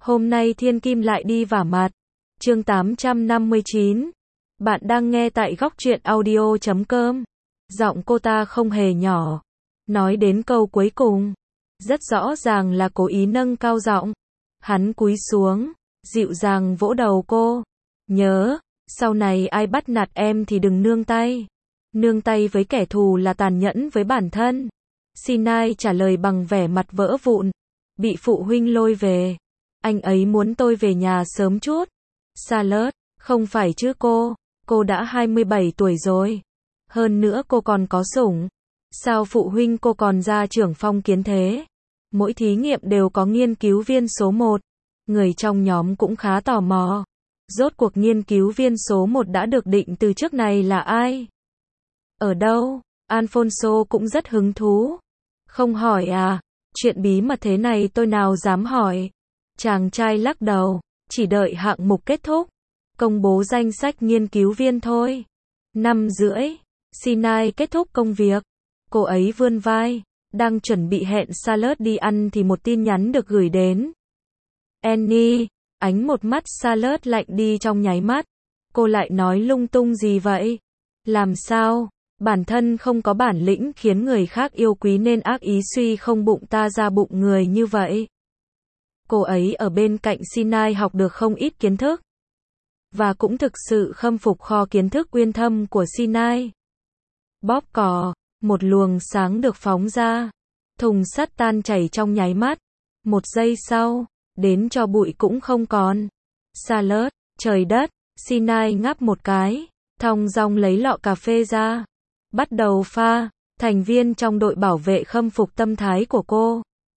Hôm nay thiên kim lại đi vả mặt. Chương 859. Bạn đang nghe tại góc truyện audio.com. Giọng cô ta không hề nhỏ. Nói đến câu cuối cùng, rất rõ ràng là cố ý nâng cao giọng. Hắn cúi xuống, dịu dàng vỗ đầu cô. Nhớ, sau này ai bắt nạt em thì đừng nương tay. Nương tay với kẻ thù là tàn nhẫn với bản thân. Sinai trả lời bằng vẻ mặt vỡ vụn. Bị phụ huynh lôi về. Anh ấy muốn tôi về nhà sớm chút. Charlotte, không phải chứ cô đã 27 tuổi rồi. Hơn nữa cô còn có sủng. Sao phụ huynh cô còn ra trưởng phong kiến thế? Mỗi thí nghiệm đều có nghiên cứu viên số 1. Người trong nhóm cũng khá tò mò. Rốt cuộc nghiên cứu viên số 1 đã được định từ trước này là ai? Ở đâu? Alfonso cũng rất hứng thú. Không hỏi à? Chuyện bí mật thế này tôi nào dám hỏi. Chàng trai lắc đầu, chỉ đợi hạng mục kết thúc, công bố danh sách nghiên cứu viên thôi. 5:30, Sinai kết thúc công việc. Cô ấy vươn vai, đang chuẩn bị hẹn Charlotte đi ăn thì một tin nhắn được gửi đến. Annie, ánh một mắt Charlotte lạnh đi trong nháy mắt. Cô lại nói lung tung gì vậy? Làm sao? Bản thân không có bản lĩnh khiến người khác yêu quý nên ác ý suy không bụng ta ra bụng người như vậy. Cô ấy ở bên cạnh Sinai học được không ít kiến thức. Và cũng thực sự khâm phục kho kiến thức uyên thâm của Sinai. Bóp cò, một luồng sáng được phóng ra. Thùng sắt tan chảy trong nháy mắt. Một giây sau, đến cho bụi cũng không còn. Charlotte, trời đất, Sinai ngáp một cái, thong dong lấy lọ cà phê ra. Bắt đầu pha, thành viên trong đội bảo vệ khâm phục tâm thái của cô.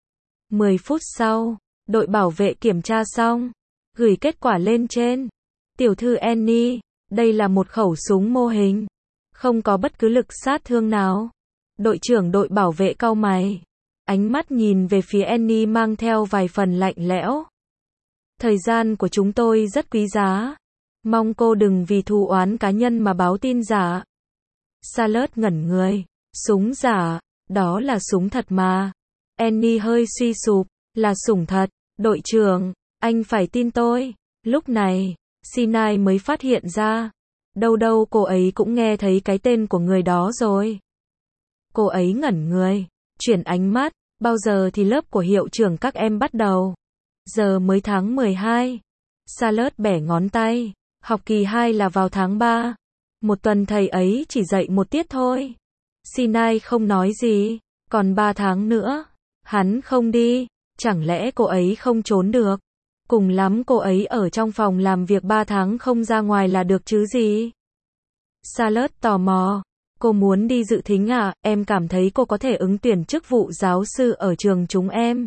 10 phút sau, đội bảo vệ kiểm tra xong, gửi kết quả lên trên. Tiểu thư Annie, đây là một khẩu súng mô hình, không có bất cứ lực sát thương nào. Đội trưởng đội bảo vệ cau mày, ánh mắt nhìn về phía Annie mang theo vài phần lạnh lẽo. Thời gian của chúng tôi rất quý giá, mong cô đừng vì thù oán cá nhân mà báo tin giả. Charlotte ngẩn người, súng giả, đó là súng thật mà. Annie hơi suy sụp, là súng thật. Đội trưởng, anh phải tin tôi. Lúc này, Sinai mới phát hiện ra. Đâu cô ấy cũng nghe thấy cái tên của người đó rồi. Cô ấy ngẩn người, chuyển ánh mắt, bao giờ thì lớp của hiệu trưởng các em bắt đầu? Giờ mới tháng 12. Charlotte bẻ ngón tay, học kỳ 2 là vào tháng 3. Một tuần thầy ấy chỉ dạy một tiết thôi. Sinai không nói gì, còn 3 tháng nữa. Hắn không đi. Chẳng lẽ cô ấy không trốn được? Cùng lắm cô ấy ở trong phòng làm việc 3 tháng không ra ngoài là được chứ gì? Charlotte tò mò. Cô muốn đi dự thính à? Em cảm thấy cô có thể ứng tuyển chức vụ giáo sư ở trường chúng em.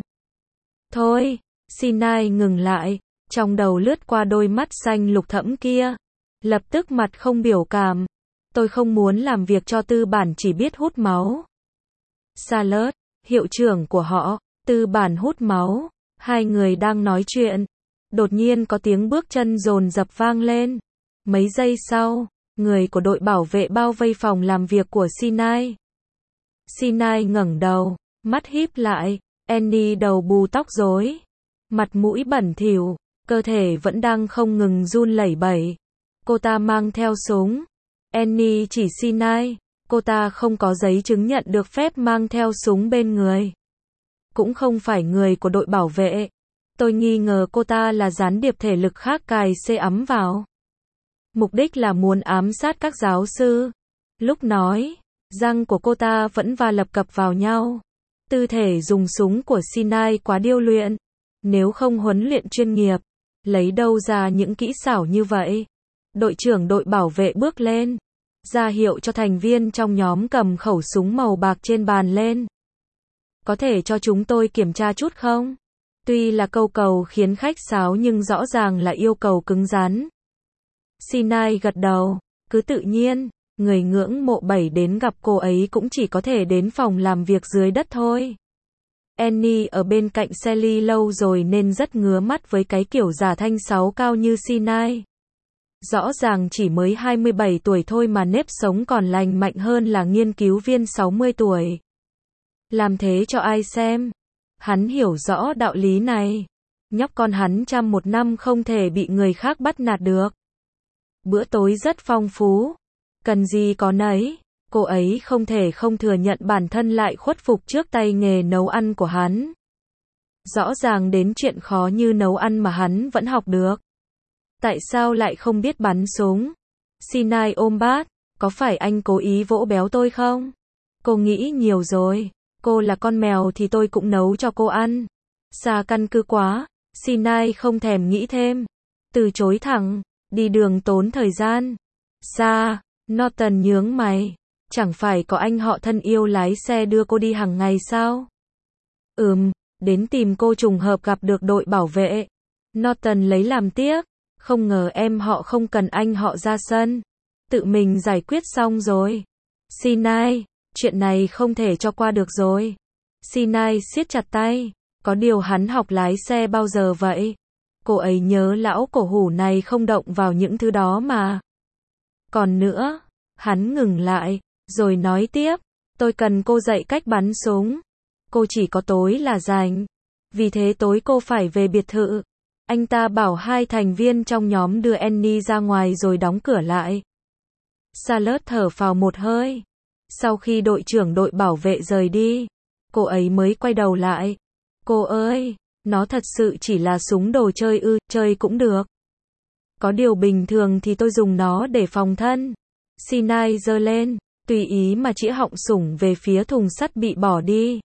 Thôi, Sinai ngừng lại. Trong đầu lướt qua đôi mắt xanh lục thẫm kia. Lập tức mặt không biểu cảm. Tôi không muốn làm việc cho tư bản chỉ biết hút máu. Charlotte, hiệu trưởng của họ. Tư bản hút máu. Hai người đang nói chuyện. Đột nhiên có tiếng bước chân dồn dập vang lên. Mấy giây sau, người của đội bảo vệ bao vây phòng làm việc của Sinai. Sinai ngẩng đầu, mắt híp lại. Annie đầu bù tóc rối, mặt mũi bẩn thỉu, cơ thể vẫn đang không ngừng run lẩy bẩy. Cô ta mang theo súng. Annie chỉ Sinai. Cô ta không có giấy chứng nhận được phép mang theo súng bên người. Cũng không phải người của đội bảo vệ. Tôi nghi ngờ cô ta là gián điệp thể lực khác cài xê ắm vào. Mục đích là muốn ám sát các giáo sư. Lúc nói, răng của cô ta vẫn va lập cập vào nhau. Tư thể dùng súng của Sinai quá điêu luyện. Nếu không huấn luyện chuyên nghiệp, lấy đâu ra những kỹ xảo như vậy? Đội trưởng đội bảo vệ bước lên, ra hiệu cho thành viên trong nhóm cầm khẩu súng màu bạc trên bàn lên. Có thể cho chúng tôi kiểm tra chút không? Tuy là câu cầu khiến khách sáo nhưng rõ ràng là yêu cầu cứng rắn. Sinai gật đầu, cứ tự nhiên, người ngưỡng mộ 7 đến gặp cô ấy cũng chỉ có thể đến phòng làm việc dưới đất thôi. Annie ở bên cạnh Sally lâu rồi nên rất ngứa mắt với cái kiểu giả thanh 6 cao như Sinai. Rõ ràng chỉ mới 27 tuổi thôi mà nếp sống còn lành mạnh hơn là nghiên cứu viên 60 tuổi. Làm thế cho ai xem? Hắn hiểu rõ đạo lý này. Nhóc con hắn chăm một năm không thể bị người khác bắt nạt được. Bữa tối rất phong phú. Cần gì có nấy. Cô ấy không thể không thừa nhận bản thân lại khuất phục trước tay nghề nấu ăn của hắn. Rõ ràng đến chuyện khó như nấu ăn mà hắn vẫn học được. Tại sao lại không biết bắn súng? Sinai ôm bát. Có phải anh cố ý vỗ béo tôi không? Cô nghĩ nhiều rồi. Cô là con mèo thì tôi cũng nấu cho cô ăn. Xa căn cứ quá. Sinai không thèm nghĩ thêm. Từ chối thẳng. Đi đường tốn thời gian. Xa. Norton nhướng mày. Chẳng phải có anh họ thân yêu lái xe đưa cô đi hàng ngày sao? Đến tìm cô trùng hợp gặp được đội bảo vệ. Norton lấy làm tiếc. Không ngờ em họ không cần anh họ ra sân. Tự mình giải quyết xong rồi. Sinai, chuyện này không thể cho qua được rồi. Sinai siết chặt tay. Có điều hắn học lái xe bao giờ vậy? Cô ấy nhớ lão cổ hủ này không động vào những thứ đó mà. Còn nữa, hắn ngừng lại, rồi nói tiếp. Tôi cần cô dạy cách bắn súng. Cô chỉ có tối là rảnh. Vì thế tối cô phải về biệt thự. Anh ta bảo hai thành viên trong nhóm đưa Annie ra ngoài rồi đóng cửa lại. Charlotte thở phào một hơi. Sau khi đội trưởng đội bảo vệ rời đi, cô ấy mới quay đầu lại. Cô ơi, nó thật sự chỉ là súng đồ chơi ư, chơi cũng được. Có điều bình thường thì tôi dùng nó để phòng thân. Sinai giơ lên, tùy ý mà chĩa họng súng về phía thùng sắt bị bỏ đi.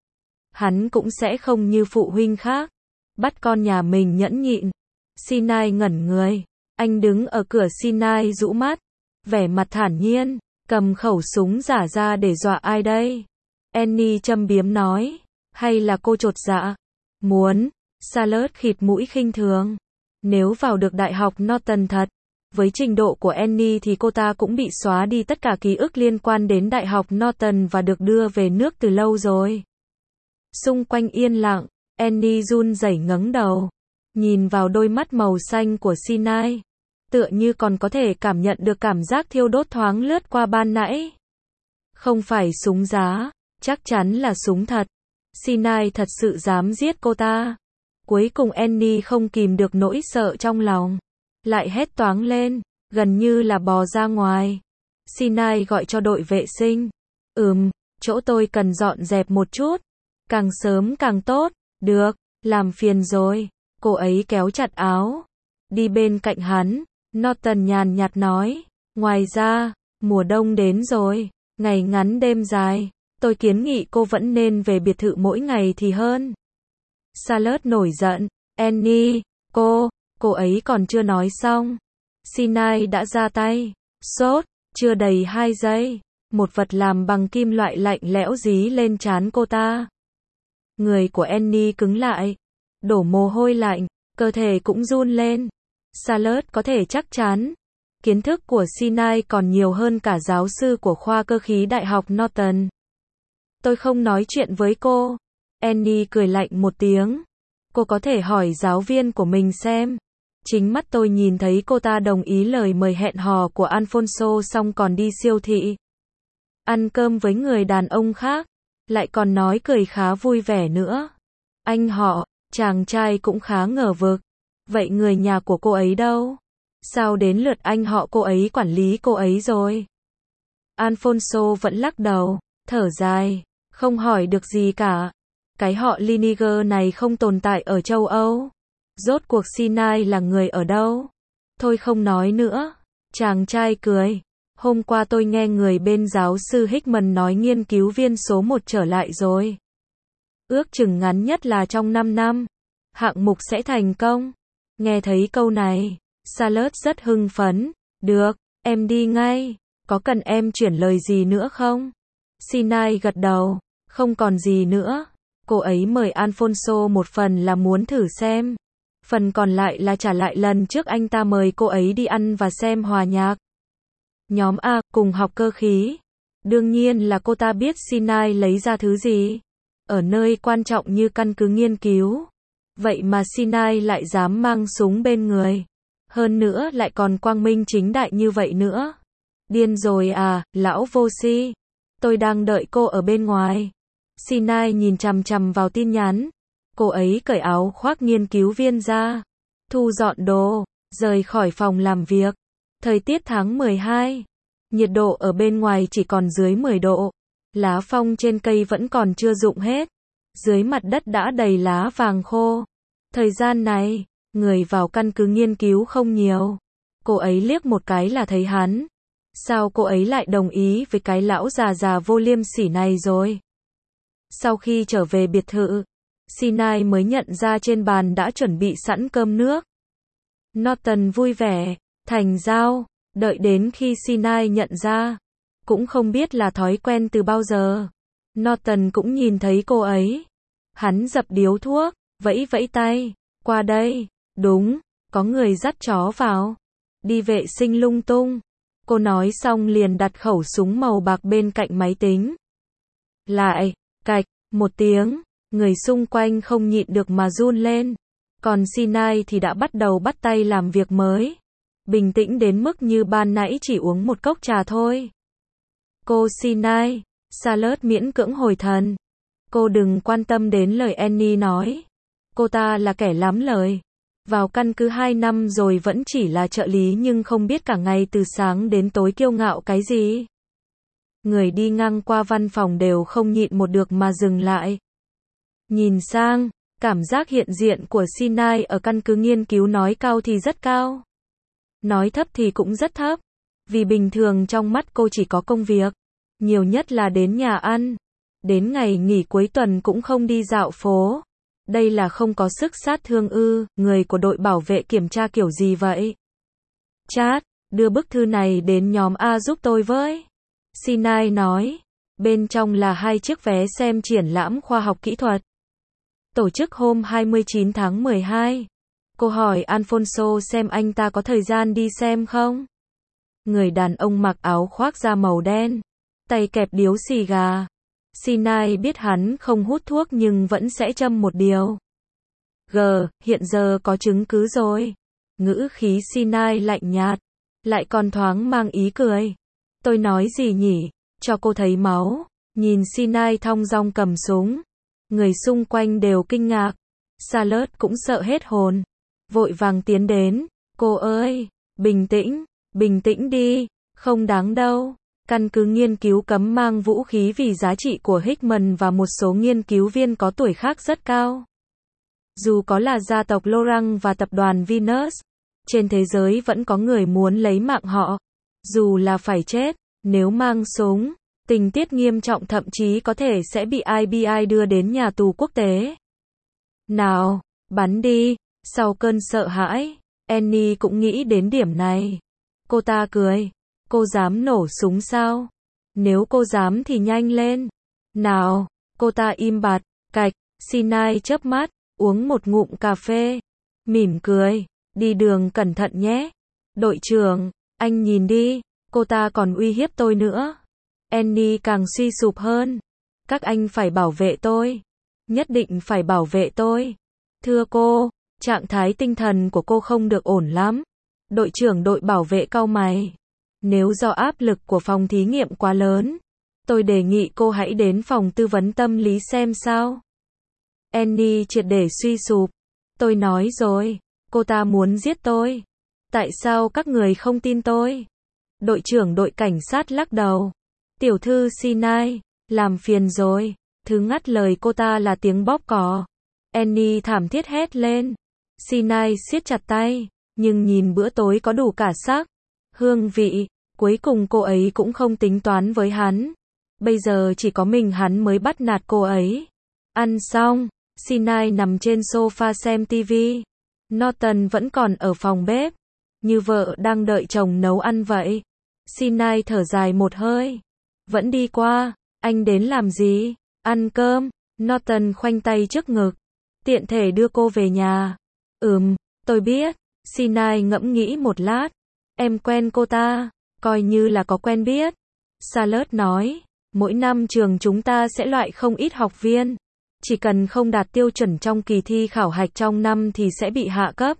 Hắn cũng sẽ không như phụ huynh khác. Bắt con nhà mình nhẫn nhịn. Sinai ngẩn người. Anh đứng ở cửa. Sinai rũ mắt. Vẻ mặt thản nhiên. Cầm khẩu súng giả ra để dọa ai đây? Annie châm biếm nói. Hay là cô chột dạ? Muốn. Charlotte khịt mũi khinh thường. Nếu vào được đại học Norton thật, với trình độ của Annie thì cô ta cũng bị xóa đi tất cả ký ức liên quan đến đại học Norton và được đưa về nước từ lâu rồi. Xung quanh yên lặng. Annie run rẩy ngẩng đầu, nhìn vào đôi mắt màu xanh của Sinai, tựa như còn có thể cảm nhận được cảm giác thiêu đốt thoáng lướt qua ban nãy. Không phải súng giá, chắc chắn là súng thật. Sinai thật sự dám giết cô ta. Cuối cùng Annie không kìm được nỗi sợ trong lòng, lại hét toáng lên, gần như là bò ra ngoài. Sinai gọi cho đội vệ sinh. Chỗ tôi cần dọn dẹp một chút, càng sớm càng tốt. Được, làm phiền rồi. Cô ấy kéo chặt áo, đi bên cạnh hắn. Norton nhàn nhạt nói, ngoài ra, mùa đông đến rồi, ngày ngắn đêm dài, tôi kiến nghị cô vẫn nên về biệt thự mỗi ngày thì hơn. Charlotte nổi giận, Annie, cô ấy còn chưa nói xong. Sinai đã ra tay, sốt, chưa đầy 2 giây, một vật làm bằng kim loại lạnh lẽo dí lên trán cô ta. Người của Annie cứng lại, đổ mồ hôi lạnh, cơ thể cũng run lên. Charlotte có thể chắc chắn, kiến thức của Sinai còn nhiều hơn cả giáo sư của khoa cơ khí Đại học Norton. Tôi không nói chuyện với cô. Annie cười lạnh một tiếng. Cô có thể hỏi giáo viên của mình xem. Chính mắt tôi nhìn thấy cô ta đồng ý lời mời hẹn hò của Alfonso xong còn đi siêu thị. Ăn cơm với người đàn ông khác. Lại còn nói cười khá vui vẻ nữa. Anh họ, chàng trai cũng khá ngờ vực. Vậy người nhà của cô ấy đâu? Sao đến lượt anh họ cô ấy quản lý cô ấy rồi? Alfonso vẫn lắc đầu, thở dài, không hỏi được gì cả. Cái họ Liniger này không tồn tại ở châu Âu. Rốt cuộc Sinai là người ở đâu? Thôi không nói nữa. Chàng trai cười. Hôm qua tôi nghe người bên giáo sư Hickman nói nghiên cứu viên số 1 trở lại rồi. Ước chừng ngắn nhất là trong 5 năm. Hạng mục sẽ thành công. Nghe thấy câu này, Charlotte rất hưng phấn. Được, em đi ngay. Có cần em chuyển lời gì nữa không? Sinai gật đầu. Không còn gì nữa. Cô ấy mời Alfonso một phần là muốn thử xem. Phần còn lại là trả lại lần trước anh ta mời cô ấy đi ăn và xem hòa nhạc. Nhóm A, cùng học cơ khí. Đương nhiên là cô ta biết Sinai lấy ra thứ gì. Ở nơi quan trọng như căn cứ nghiên cứu. Vậy mà Sinai lại dám mang súng bên người. Hơn nữa lại còn quang minh chính đại như vậy nữa. Điên rồi à, lão vô si. Tôi đang đợi cô ở bên ngoài. Sinai nhìn chằm chằm vào tin nhắn. Cô ấy cởi áo khoác nghiên cứu viên ra, thu dọn đồ, rời khỏi phòng làm việc. Thời tiết tháng 12, nhiệt độ ở bên ngoài chỉ còn dưới 10 độ. Lá phong trên cây vẫn còn chưa rụng hết. Dưới mặt đất đã đầy lá vàng khô. Thời gian này, người vào căn cứ nghiên cứu không nhiều. Cô ấy liếc một cái là thấy hắn. Sao cô ấy lại đồng ý với cái lão già già vô liêm sỉ này rồi? Sau khi trở về biệt thự, Sinai mới nhận ra trên bàn đã chuẩn bị sẵn cơm nước. Norton vui vẻ, thành giao, đợi đến khi Sinai nhận ra. Cũng không biết là thói quen từ bao giờ. Norton cũng nhìn thấy cô ấy. Hắn dập điếu thuốc, vẫy vẫy tay, qua đây, đúng, có người dắt chó vào. Đi vệ sinh lung tung. Cô nói xong liền đặt khẩu súng màu bạc bên cạnh máy tính. Lại, cạch, một tiếng, người xung quanh không nhịn được mà run lên. Còn Sinai thì đã bắt đầu bắt tay làm việc mới. Bình tĩnh đến mức như ban nãy chỉ uống một cốc trà thôi. Cô Sinai, Charlotte miễn cưỡng hồi thần. Cô đừng quan tâm đến lời Annie nói. Cô ta là kẻ lắm lời. Vào căn cứ 2 năm rồi vẫn chỉ là trợ lý nhưng không biết cả ngày từ sáng đến tối kiêu ngạo cái gì. Người đi ngang qua văn phòng đều không nhịn một được mà dừng lại. Nhìn sang, cảm giác hiện diện của Sinai ở căn cứ nghiên cứu nói cao thì rất cao. Nói thấp thì cũng rất thấp. Vì bình thường trong mắt cô chỉ có công việc. Nhiều nhất là đến nhà ăn. Đến ngày nghỉ cuối tuần cũng không đi dạo phố. Đây là không có sức sát thương ư? Người của đội bảo vệ kiểm tra kiểu gì vậy? Chat, đưa bức thư này đến nhóm A giúp tôi với. Sinai nói. Bên trong là 2 chiếc vé xem triển lãm khoa học kỹ thuật. Tổ chức hôm 29 tháng 12. Cô hỏi Alfonso xem anh ta có thời gian đi xem không? Người đàn ông mặc áo khoác da màu đen, tay kẹp điếu xì gà. Sinai biết hắn không hút thuốc nhưng vẫn sẽ châm một điều. Hiện giờ có chứng cứ rồi. Ngữ khí Sinai lạnh nhạt, lại còn thoáng mang ý cười. Tôi nói gì nhỉ? Cho cô thấy máu. Nhìn Sinai thong dong cầm súng. Người xung quanh đều kinh ngạc. Charlotte cũng sợ hết hồn. Vội vàng tiến đến. Cô ơi, bình tĩnh đi, không đáng đâu. Căn cứ nghiên cứu cấm mang vũ khí vì giá trị của Hickman và một số nghiên cứu viên có tuổi khác rất cao. Dù có là gia tộc Lorang và tập đoàn Venus, trên thế giới vẫn có người muốn lấy mạng họ. Dù là phải chết, nếu mang súng, tình tiết nghiêm trọng thậm chí có thể sẽ bị FBI đưa đến nhà tù quốc tế. Nào, bắn đi. Sau cơn sợ hãi, Annie cũng nghĩ đến điểm này. Cô ta cười. Cô dám nổ súng sao? Nếu cô dám thì nhanh lên. Nào, cô ta im bặt, cạch, Sinai chớp mắt, uống một ngụm cà phê. Mỉm cười, đi đường cẩn thận nhé. Đội trưởng, anh nhìn đi, cô ta còn uy hiếp tôi nữa. Annie càng suy sụp hơn. Các anh phải bảo vệ tôi. Nhất định phải bảo vệ tôi. Thưa cô, trạng thái tinh thần của cô không được ổn lắm. Đội trưởng đội bảo vệ cau mày. Nếu do áp lực của phòng thí nghiệm quá lớn, tôi đề nghị cô hãy đến phòng tư vấn tâm lý xem sao. Annie triệt để suy sụp. Tôi nói rồi, cô ta muốn giết tôi. Tại sao các người không tin tôi? Đội trưởng đội cảnh sát lắc đầu. Tiểu thư Sinai, làm phiền rồi. Thứ ngắt lời cô ta là tiếng bóp cò. Annie thảm thiết hét lên. Sinai siết chặt tay, nhưng nhìn bữa tối có đủ cả sắc, hương vị. Cuối cùng cô ấy cũng không tính toán với hắn. Bây giờ chỉ có mình hắn mới bắt nạt cô ấy. Ăn xong, Sinai nằm trên sofa xem TV. Norton vẫn còn ở phòng bếp, như vợ đang đợi chồng nấu ăn vậy. Sinai thở dài một hơi. Vẫn đi qua, anh đến làm gì? Ăn cơm. Norton khoanh tay trước ngực. Tiện thể đưa cô về nhà. Tôi biết. Sinai ngẫm nghĩ một lát. Em quen cô ta. Coi như là có quen biết. Charlotte nói, mỗi năm trường chúng ta sẽ loại không ít học viên. Chỉ cần không đạt tiêu chuẩn trong kỳ thi khảo hạch trong năm thì sẽ bị hạ cấp.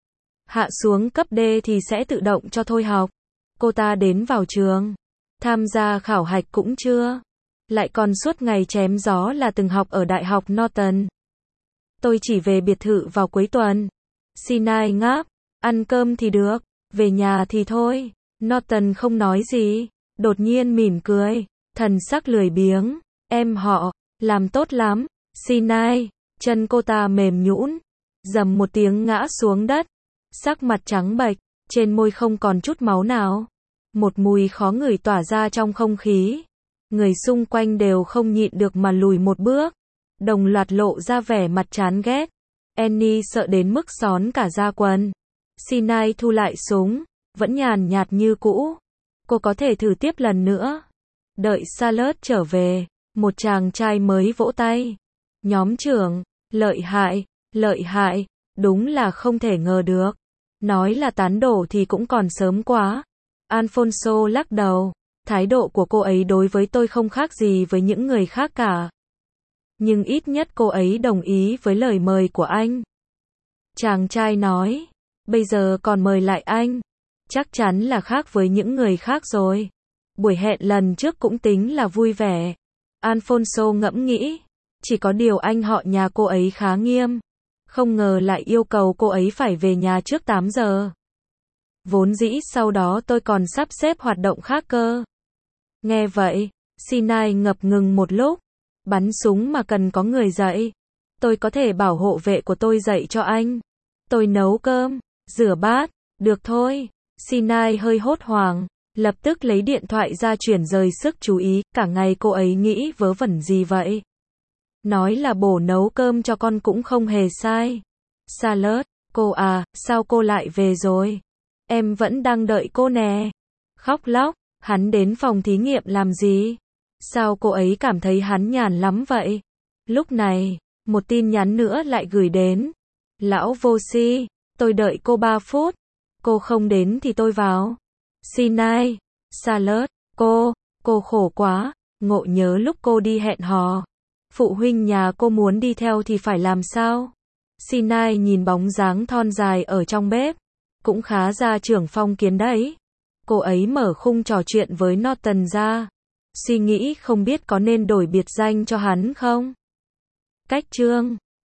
Hạ xuống cấp D thì sẽ tự động cho thôi học. Cô ta đến vào trường, tham gia khảo hạch cũng chưa. Lại còn suốt ngày chém gió là từng học ở Đại học Norton. Tôi chỉ về biệt thự vào cuối tuần. Sinai ngáp. Ăn cơm thì được, về nhà thì thôi. Norton không nói gì, đột nhiên mỉm cười, thần sắc lười biếng. Em họ, làm tốt lắm. Sinai, chân cô ta mềm nhũn, dầm một tiếng ngã xuống đất. Sắc mặt trắng bệch, trên môi không còn chút máu nào. Một mùi khó ngửi tỏa ra trong không khí. Người xung quanh đều không nhịn được mà lùi một bước, đồng loạt lộ ra vẻ mặt chán ghét. Annie sợ đến mức xón cả da quần. Sinai thu lại súng, vẫn nhàn nhạt như cũ. Cô có thể thử tiếp lần nữa. Đợi Charlotte trở về, một chàng trai mới vỗ tay. Nhóm trưởng, lợi hại, đúng là không thể ngờ được. Nói là tán đổ thì cũng còn sớm quá. Alfonso lắc đầu, thái độ của cô ấy đối với tôi không khác gì với những người khác cả. Nhưng ít nhất cô ấy đồng ý với lời mời của anh. Chàng trai nói, bây giờ còn mời lại anh, chắc chắn là khác với những người khác rồi. Buổi hẹn lần trước cũng tính là vui vẻ. Alfonso ngẫm nghĩ, chỉ có điều anh họ nhà cô ấy khá nghiêm, không ngờ lại yêu cầu cô ấy phải về nhà trước 8 giờ. Vốn dĩ sau đó tôi còn sắp xếp hoạt động khác cơ. Nghe vậy, Sinai ngập ngừng một lúc. Bắn súng mà cần có người dạy. Tôi có thể bảo hộ vệ của tôi dạy cho anh. Tôi nấu cơm, rửa bát, được thôi. Sinai hơi hốt hoảng, lập tức lấy điện thoại ra chuyển rời sức chú ý. Cả ngày cô ấy nghĩ vớ vẩn gì vậy? Nói là bổ nấu cơm cho con cũng không hề sai. Charlotte, cô à, sao cô lại về rồi? Em vẫn đang đợi cô nè. Khóc lóc, hắn đến phòng thí nghiệm làm gì? Sao cô ấy cảm thấy hắn nhàn lắm vậy? Lúc này, một tin nhắn nữa lại gửi đến. Lão vô si, tôi đợi cô 3 phút. Cô không đến thì tôi vào. Sinai, Charlotte, cô khổ quá. Ngộ nhớ lúc cô đi hẹn hò. Phụ huynh nhà cô muốn đi theo thì phải làm sao? Sinai nhìn bóng dáng thon dài ở trong bếp. Cũng khá gia trưởng phong kiến đấy. Cô ấy mở khung trò chuyện với Norton ra. Suy nghĩ không biết có nên đổi biệt danh cho hắn không? Cách chương